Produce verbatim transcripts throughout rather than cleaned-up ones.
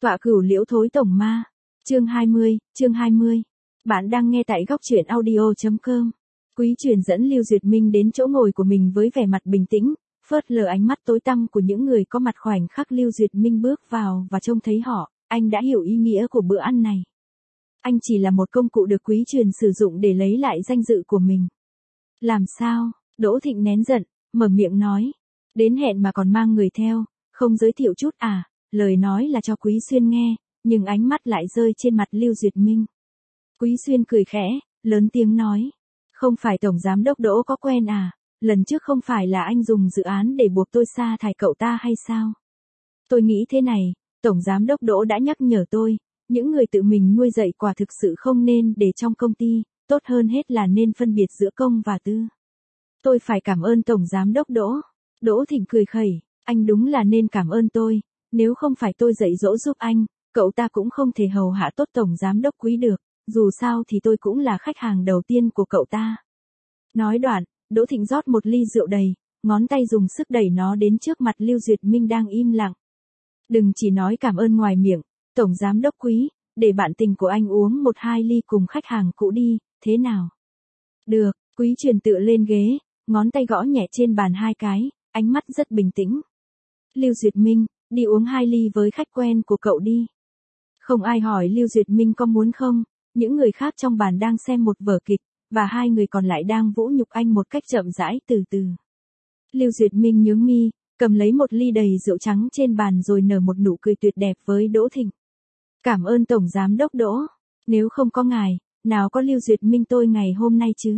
Tọa cửu liễu thối tổng ma. Chương hai mươi, chương hai mươi. Bạn đang nghe tại góc truyện audio chấm com. Quý truyền dẫn Lưu Duyệt Minh đến chỗ ngồi của mình với vẻ mặt bình tĩnh, phớt lờ ánh mắt tối tăm của những người có mặt. Khoảnh khắc Lưu Duyệt Minh bước vào và trông thấy họ, anh đã hiểu ý nghĩa của bữa ăn này. Anh chỉ là một công cụ được quý truyền sử dụng để lấy lại danh dự của mình. Làm sao? Đỗ Thịnh nén giận, mở miệng nói. Đến hẹn mà còn mang người theo, không giới thiệu chút à? Lời nói là cho Quý Xuyên nghe, nhưng ánh mắt lại rơi trên mặt Lưu Duyệt Minh. Quý Xuyên cười khẽ, lớn tiếng nói. Không phải Tổng Giám Đốc Đỗ có quen à? Lần trước không phải là anh dùng dự án để buộc tôi sa thải cậu ta hay sao? Tôi nghĩ thế này, Tổng Giám Đốc Đỗ đã nhắc nhở tôi, những người tự mình nuôi dạy quả thực sự không nên để trong công ty, tốt hơn hết là nên phân biệt giữa công và tư. Tôi phải cảm ơn Tổng Giám Đốc Đỗ. Đỗ Thịnh cười khẩy, anh đúng là nên cảm ơn tôi, nếu không phải tôi dạy dỗ giúp anh, cậu ta cũng không thể hầu hạ tốt Tổng Giám Đốc Quý được, dù sao thì tôi cũng là khách hàng đầu tiên của cậu ta. Nói đoạn, Đỗ Thịnh rót một ly rượu đầy, ngón tay dùng sức đẩy nó đến trước mặt Lưu Duyệt Minh đang im lặng. Đừng chỉ nói cảm ơn ngoài miệng, Tổng Giám Đốc Quý, để bạn tình của anh uống một hai ly cùng khách hàng cũ đi, thế nào? Được, Quý truyền tựa lên ghế, ngón tay gõ nhẹ trên bàn hai cái, ánh mắt rất bình tĩnh. Lưu Duyệt Minh, đi uống hai ly với khách quen của cậu đi. Không ai hỏi Lưu Duyệt Minh có muốn không, những người khác trong bàn đang xem một vở kịch, và hai người còn lại đang vũ nhục anh một cách chậm rãi từ từ. Lưu Duyệt Minh nhướng mi, cầm lấy một ly đầy rượu trắng trên bàn rồi nở một nụ cười tuyệt đẹp với Đỗ Thịnh. Cảm ơn Tổng Giám Đốc Đỗ, nếu không có ngài, nào có Lưu Duyệt Minh tôi ngày hôm nay chứ.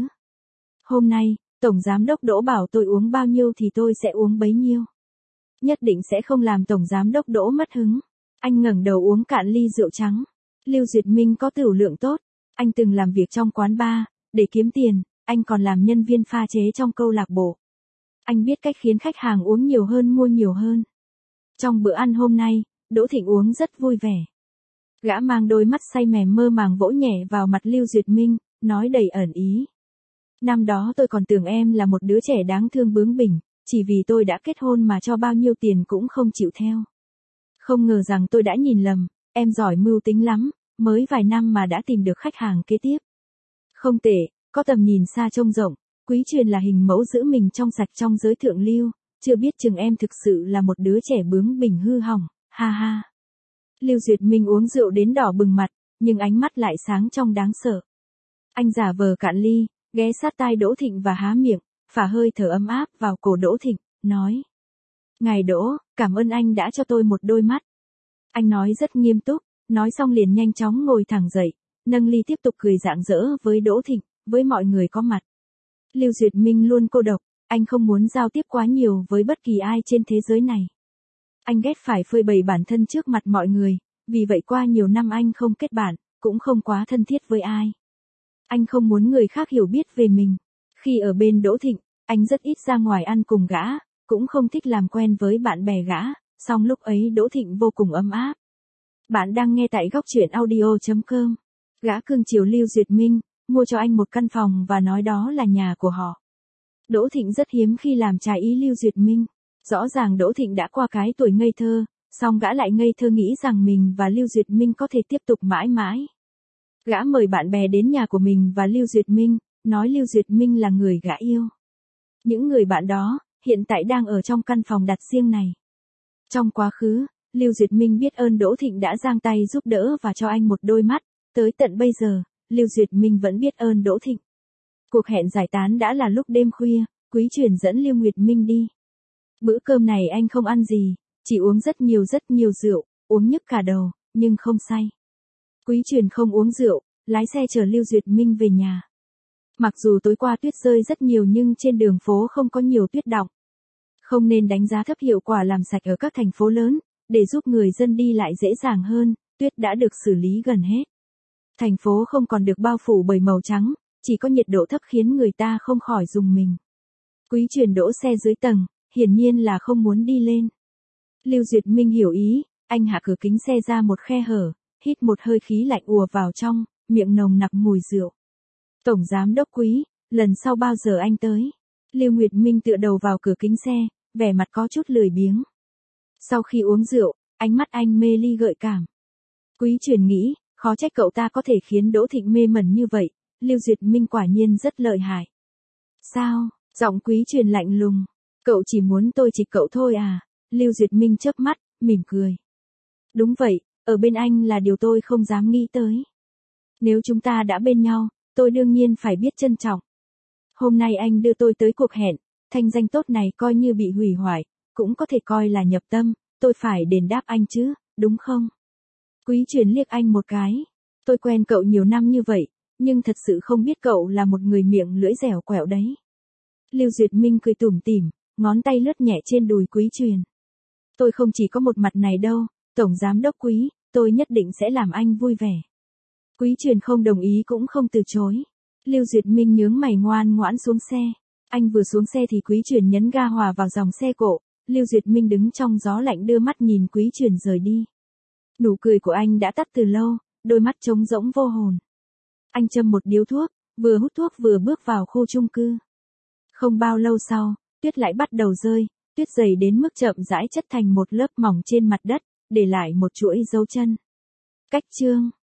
Hôm nay, Tổng Giám Đốc Đỗ bảo tôi uống bao nhiêu thì tôi sẽ uống bấy nhiêu. Nhất định sẽ không làm Tổng Giám Đốc Đỗ mất hứng. Anh ngẩng đầu uống cạn ly rượu trắng. Lưu Duyệt Minh có tửu lượng tốt. Anh từng làm việc trong quán bar, để kiếm tiền, anh còn làm nhân viên pha chế trong câu lạc bộ. Anh biết cách khiến khách hàng uống nhiều hơn mua nhiều hơn. Trong bữa ăn hôm nay, Đỗ Thịnh uống rất vui vẻ. Gã mang đôi mắt say mềm mơ màng vỗ nhẹ vào mặt Lưu Duyệt Minh, nói đầy ẩn ý. Năm đó tôi còn tưởng em là một đứa trẻ đáng thương bướng bỉnh, chỉ vì tôi đã kết hôn mà cho bao nhiêu tiền cũng không chịu theo. Không ngờ rằng tôi đã nhìn lầm, em giỏi mưu tính lắm, mới vài năm mà đã tìm được khách hàng kế tiếp. Không tệ, có tầm nhìn xa trông rộng, Quý truyền là hình mẫu giữ mình trong sạch trong giới thượng lưu, chưa biết chừng em thực sự là một đứa trẻ bướng bỉnh hư hỏng, ha ha. Lưu Duyệt Minh uống rượu đến đỏ bừng mặt, nhưng ánh mắt lại sáng trong đáng sợ. Anh giả vờ cạn ly, ghé sát tai Đỗ Thịnh và há miệng, phả hơi thở ấm áp vào cổ Đỗ Thịnh, nói. Ngài Đỗ, cảm ơn anh đã cho tôi một đôi mắt. Anh nói rất nghiêm túc, nói xong liền nhanh chóng ngồi thẳng dậy, nâng ly tiếp tục cười rạng rỡ với Đỗ Thịnh, với mọi người có mặt. Lưu Duyệt Minh luôn cô độc, anh không muốn giao tiếp quá nhiều với bất kỳ ai trên thế giới này. Anh ghét phải phơi bày bản thân trước mặt mọi người, vì vậy qua nhiều năm anh không kết bạn, cũng không quá thân thiết với ai. Anh không muốn người khác hiểu biết về mình. Khi ở bên Đỗ Thịnh, anh rất ít ra ngoài ăn cùng gã, cũng không thích làm quen với bạn bè gã, song lúc ấy Đỗ Thịnh vô cùng ấm áp. Bạn đang nghe tại góc truyện audio chấm com. Gã cưng chiều Lưu Duyệt Minh, mua cho anh một căn phòng và nói đó là nhà của họ. Đỗ Thịnh rất hiếm khi làm trái ý Lưu Duyệt Minh. Rõ ràng Đỗ Thịnh đã qua cái tuổi ngây thơ, song gã lại ngây thơ nghĩ rằng mình và Lưu Duyệt Minh có thể tiếp tục mãi mãi. Gã mời bạn bè đến nhà của mình và Lưu Duyệt Minh, nói Lưu Duyệt Minh là người gã yêu. Những người bạn đó, hiện tại đang ở trong căn phòng đặt riêng này. Trong quá khứ, Lưu Duyệt Minh biết ơn Đỗ Thịnh đã giang tay giúp đỡ và cho anh một đôi mắt, tới tận bây giờ, Lưu Duyệt Minh vẫn biết ơn Đỗ Thịnh. Cuộc hẹn giải tán đã là lúc đêm khuya, Quý truyền dẫn Lưu Nguyệt Minh đi. Bữa cơm này anh không ăn gì, chỉ uống rất nhiều rất nhiều rượu, uống nhức cả đầu, nhưng không say. Quý truyền không uống rượu, lái xe chở Lưu Duyệt Minh về nhà. Mặc dù tối qua tuyết rơi rất nhiều nhưng trên đường phố không có nhiều tuyết đọng. Không nên đánh giá thấp hiệu quả làm sạch ở các thành phố lớn, để giúp người dân đi lại dễ dàng hơn, tuyết đã được xử lý gần hết. Thành phố không còn được bao phủ bởi màu trắng, chỉ có nhiệt độ thấp khiến người ta không khỏi rùng mình. Quý truyền đỗ xe dưới tầng, hiển nhiên là không muốn đi lên. Lưu Duyệt Minh hiểu ý, anh hạ cửa kính xe ra một khe hở, hít một hơi khí lạnh ùa vào trong, miệng nồng nặc mùi rượu. Tổng Giám Đốc Quý, lần sau bao giờ anh tới? Lưu Nguyệt Minh tựa đầu vào cửa kính xe, vẻ mặt có chút lười biếng. Sau khi uống rượu, ánh mắt anh mê ly gợi cảm, Quý Truyền nghĩ, khó trách cậu ta có thể khiến Đỗ Thịnh mê mẩn như vậy, Lưu Duyệt Minh quả nhiên rất lợi hại. Sao? Giọng Quý Truyền lạnh lùng. Cậu chỉ muốn tôi chỉ cậu thôi à? Lưu Duyệt Minh chớp mắt, mỉm cười. Đúng vậy, ở bên anh là điều tôi không dám nghĩ tới. Nếu chúng ta đã bên nhau, tôi đương nhiên phải biết trân trọng. Hôm nay anh đưa tôi tới cuộc hẹn, thanh danh tốt này coi như bị hủy hoại, cũng có thể coi là nhập tâm, tôi phải đền đáp anh chứ, đúng không? Quý Truyền liếc anh một cái. Tôi quen cậu nhiều năm như vậy, nhưng thật sự không biết cậu là một người miệng lưỡi dẻo quẹo đấy. Lưu Duyệt Minh cười tủm tỉm, ngón tay lướt nhẹ trên đùi Quý Truyền. Tôi không chỉ có một mặt này đâu, Tổng Giám Đốc Quý, tôi nhất định sẽ làm anh vui vẻ. Quý Truyền không đồng ý cũng không từ chối. Lưu Duyệt Minh nhướng mày ngoan ngoãn xuống xe. Anh vừa xuống xe thì Quý Truyền nhấn ga hòa vào dòng xe cộ. Lưu Duyệt Minh đứng trong gió lạnh đưa mắt nhìn Quý Truyền rời đi. Nụ cười của anh đã tắt từ lâu, đôi mắt trống rỗng vô hồn. Anh châm một điếu thuốc, vừa hút thuốc vừa bước vào khu chung cư. Không bao lâu sau, tuyết lại bắt đầu rơi, tuyết dày đến mức chậm rãi chất thành một lớp mỏng trên mặt đất, để lại một chuỗi dấu chân. Cách chương